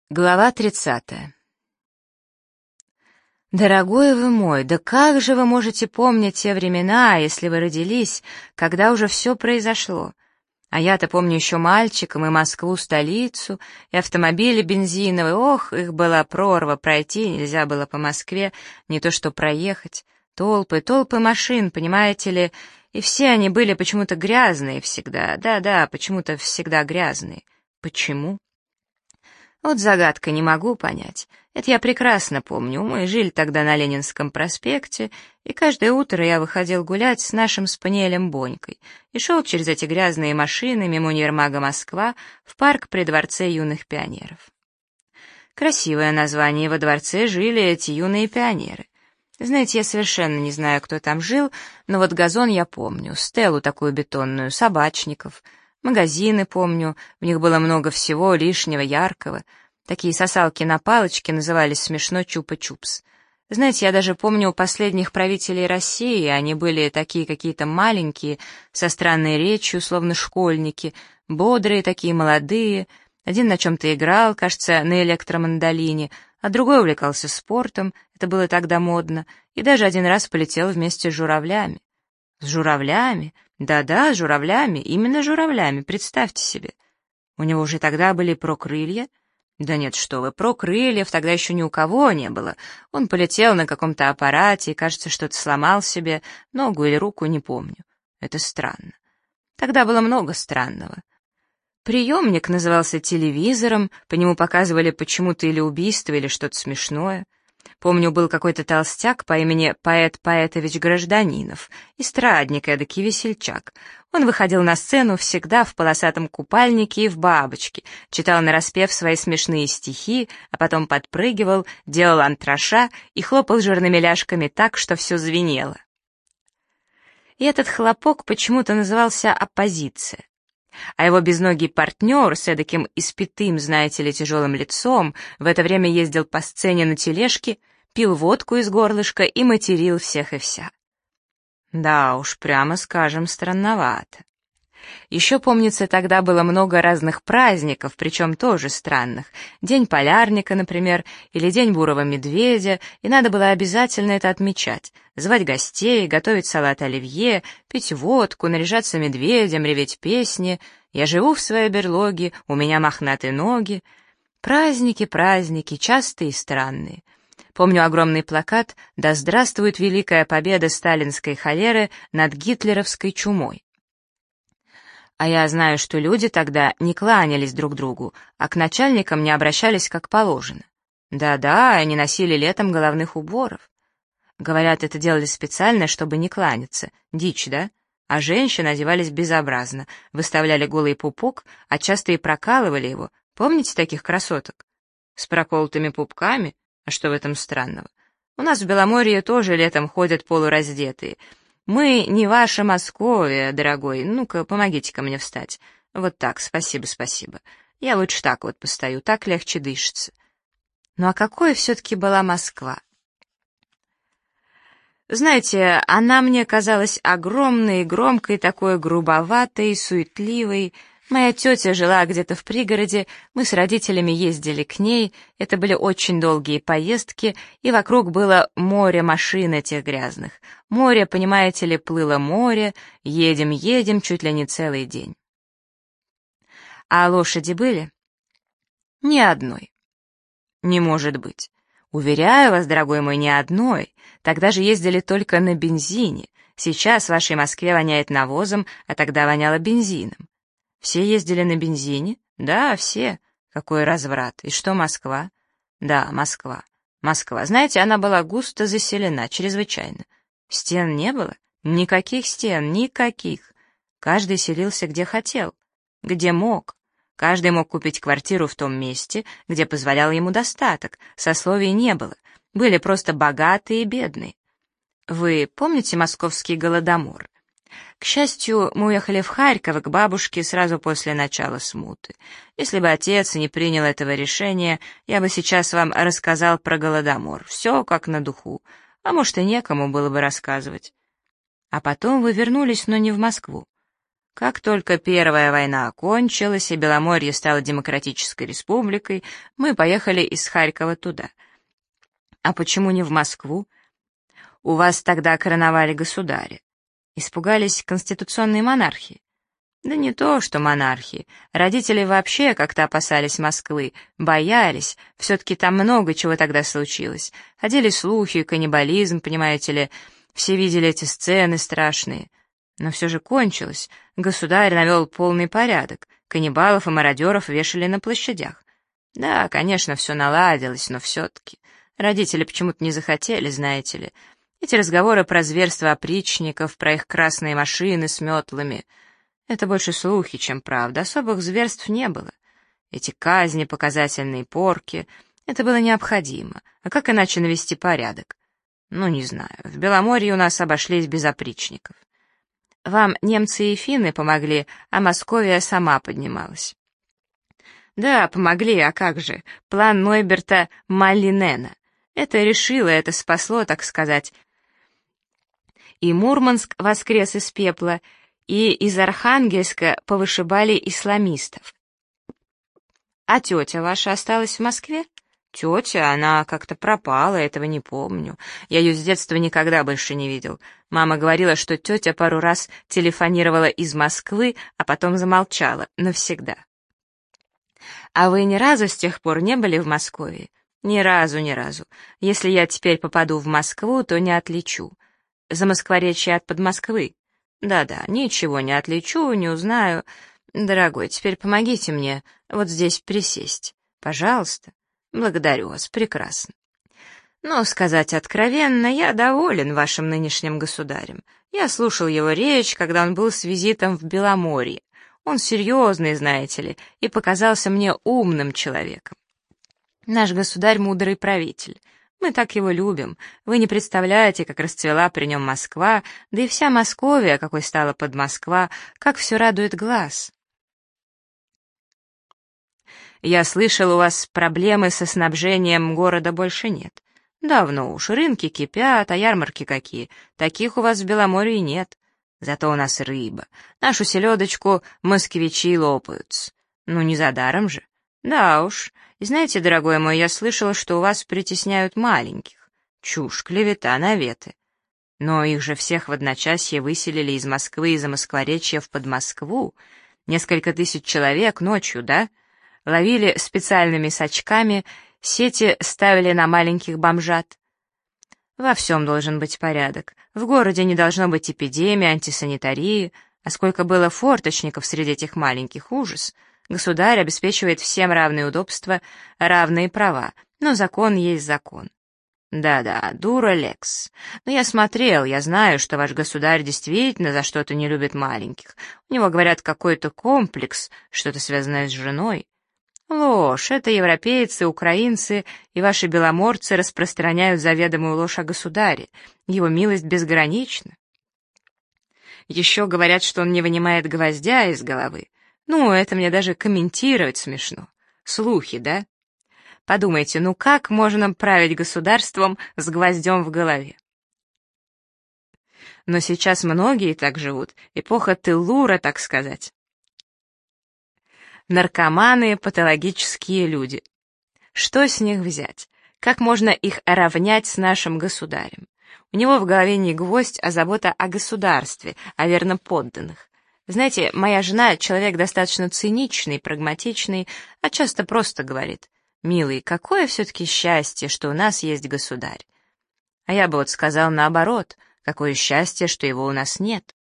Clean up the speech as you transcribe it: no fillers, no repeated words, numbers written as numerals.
Глава 30. Дорогой вы мой, да как же вы можете помнить те времена, если вы родились, когда уже все произошло? А я-то помню еще мальчиком и Москву, столицу, и автомобили бензиновые, ох, их была прорва, пройти нельзя было по Москве, не то что проехать. Толпы, толпы машин, понимаете ли, и все они были почему-то грязные всегда, да-да, почему-то всегда грязные. Почему? Вот загадка, не могу понять. Это я прекрасно помню. Мы жили тогда на Ленинском проспекте, и каждое утро я выходил гулять с нашим спаниелем Бонькой и шел через эти грязные машины мимо универмага «Москва» в парк при Дворце юных пионеров. Красивое название, во дворце жили эти юные пионеры. Знаете, я совершенно не знаю, кто там жил, но вот газон я помню, стелу такую бетонную, собачников — магазины помню, в них было много всего лишнего, яркого. Такие сосалки на палочке назывались смешно чупа-чупс. Знаете, я даже помню у последних правителей России, они были такие какие-то маленькие, со странной речью, словно школьники, бодрые такие, молодые. Один на чем-то играл, кажется, на электромандолине, а другой увлекался спортом, это было тогда модно, и даже один раз полетел вместе с журавлями. С журавлями? Да-да, с журавлями, именно журавлями, представьте себе. У него уже тогда были прокрылья? Да нет, что вы, прокрыльев тогда еще ни у кого не было. Он полетел на каком-то аппарате и, кажется, что-то сломал себе, ногу или руку, не помню. Это странно. Тогда было много странного. Приемник назывался телевизором, по нему показывали почему-то или убийство, или что-то смешное. Помню, был какой-то толстяк по имени Поэт Поэтович Гражданинов, эстрадник эдакий, весельчак. Он выходил на сцену всегда в полосатом купальнике и в бабочке, читал нараспев свои смешные стихи, а потом подпрыгивал, делал антраша и хлопал жирными ляжками так, что все звенело. И этот хлопок почему-то назывался «оппозиция». А его безногий партнер с эдаким испитым, знаете ли, тяжелым лицом в это время ездил по сцене на тележке, пил водку из горлышка и материл всех и вся. Да уж, прямо скажем, странновато. Еще, помнится, тогда было много разных праздников, причем тоже странных. День полярника, например, или День бурого медведя, и надо было обязательно это отмечать. Звать гостей, готовить салат оливье, пить водку, наряжаться медведем, реветь песни. Я живу в своей берлоге, у меня мохнатые ноги. Праздники, праздники, частые и странные. Помню огромный плакат «Да здравствует великая победа сталинской холеры над гитлеровской чумой». А я знаю, что люди тогда не кланялись друг другу, а к начальникам не обращались как положено. Да-да, они носили летом головных уборов. Говорят, это делали специально, чтобы не кланяться. Дичь, да? А женщины одевались безобразно, выставляли голый пупок, а часто и прокалывали его. Помните таких красоток? С проколотыми пупками? А что в этом странного? У нас в Беломорье тоже летом ходят полураздетые. Мы не ваша Московия, дорогой. Ну-ка, помогите-ка мне встать. Вот так, спасибо, спасибо. Я лучше так вот постою, так легче дышится. Ну а какой все-таки была Москва? Знаете, она мне казалась огромной, громкой, такой грубоватой, суетливой. Моя тетя жила где-то в пригороде, мы с родителями ездили к ней, это были очень долгие поездки, и вокруг было море машин этих грязных. Море, понимаете ли, плыло море, едем, чуть ли не целый день. А лошади были? Ни одной. Не может быть. Уверяю вас, дорогой мой, ни одной. Тогда же ездили только на бензине. Сейчас в вашей Москве воняет навозом, а тогда воняло бензином. Все ездили на бензине? Да, все. Какой разврат. И что Москва? Да, Москва. Москва. Знаете, она была густо заселена, чрезвычайно. Стен не было? Никаких стен, никаких. Каждый селился где хотел, где мог. Каждый мог купить квартиру в том месте, где позволял ему достаток. Сословий не было. Были просто богатые и бедные. Вы помните московский голодомор? К счастью, мы уехали в Харьков к бабушке сразу после начала смуты. Если бы отец не принял этого решения, я бы сейчас вам рассказал про голодомор. Все как на духу. А может, и некому было бы рассказывать. А потом вы вернулись, но не в Москву. Как только Первая война окончилась и Беломорье стало демократической республикой, мы поехали из Харькова туда. А почему не в Москву? У вас тогда короновали государя. Испугались конституционной монархии? Да не то, что монархии. Родители вообще как-то опасались Москвы, боялись. Все-таки там много чего тогда случилось. Ходили слухи, каннибализм, понимаете ли. Все видели эти сцены страшные. Но все же кончилось. Государь навел полный порядок. Каннибалов и мародеров вешали на площадях. Да, конечно, все наладилось, но все-таки. Родители почему-то не захотели, знаете ли. Эти разговоры про зверство опричников, про их красные машины с метлами — это больше слухи, чем правда. Особых зверств не было. Эти казни, показательные порки — это было необходимо. А как иначе навести порядок? Ну, не знаю. В Беломорье у нас обошлись без опричников. Вам немцы и финны помогли, а Московия сама поднималась. Да, помогли, а как же? План Нойберта Маллинена. Это решило, это спасло, так сказать. И Мурманск воскрес из пепла, и из Архангельска повышибали исламистов. А тетя ваша осталась в Москве? Тетя, она как-то пропала, этого не помню. Я ее с детства никогда больше не видел. Мама говорила, что тетя пару раз телефонировала из Москвы, а потом замолчала навсегда. А вы ни разу с тех пор не были в Москве? Ни разу, ни разу. Если я теперь попаду в Москву, то не отличу. Замоскворечье от Подмосквы. Да-да, ничего не отличу, не узнаю. Дорогой, теперь помогите мне вот здесь присесть. Пожалуйста. Благодарю вас, прекрасно. Но, сказать откровенно, я доволен вашим нынешним государем. Я слушал его речь, когда он был с визитом в Беломорье. Он серьезный, знаете ли, и показался мне умным человеком. Наш государь — мудрый правитель. Мы так его любим. Вы не представляете, как расцвела при нем Москва, да и вся Московия, какой стала под Москва, как все радует глаз. Я слышал, у вас проблемы со снабжением города больше нет. Давно уж, рынки кипят, а ярмарки какие. Таких у вас в Беломорье нет. Зато у нас рыба. Нашу селедочку москвичи лопаются. Ну, не за даром же. Да уж. И знаете, дорогой мой, я слышала, что у вас притесняют маленьких. Чушь, клевета, наветы. Но их же всех в одночасье выселили из Москвы и Замоскворечья в Подмоскву. Несколько тысяч человек ночью, да? Ловили специальными сачками, сети ставили на маленьких бомжат. Во всем должен быть порядок. В городе не должно быть эпидемии, антисанитарии. А сколько было форточников среди этих маленьких, ужас. Государь обеспечивает всем равные удобства, равные права, но закон есть закон. Да-да, дура лекс. Но я смотрел, я знаю, что ваш государь действительно за что-то не любит маленьких. У него, говорят, какой-то комплекс, что-то связанное с женой. Ложь, это европейцы, украинцы и ваши беломорцы распространяют заведомую ложь о государе. Его милость безгранична. Еще говорят, что он не вынимает гвоздя из головы. Ну, это мне даже комментировать смешно. Слухи, да? Подумайте, ну как можно править государством с гвоздем в голове? Но сейчас многие так живут, эпоха Теллура, так сказать. Наркоманы, патологические люди. Что с них взять? Как можно их равнять с нашим государем? У него в голове не гвоздь, а забота о государстве, о верноподданных. Знаете, моя жена — человек достаточно циничный, прагматичный, а часто просто говорит: «Милый, какое все-таки счастье, что у нас есть государь». А я бы вот сказал наоборот: «Какое счастье, что его у нас нет».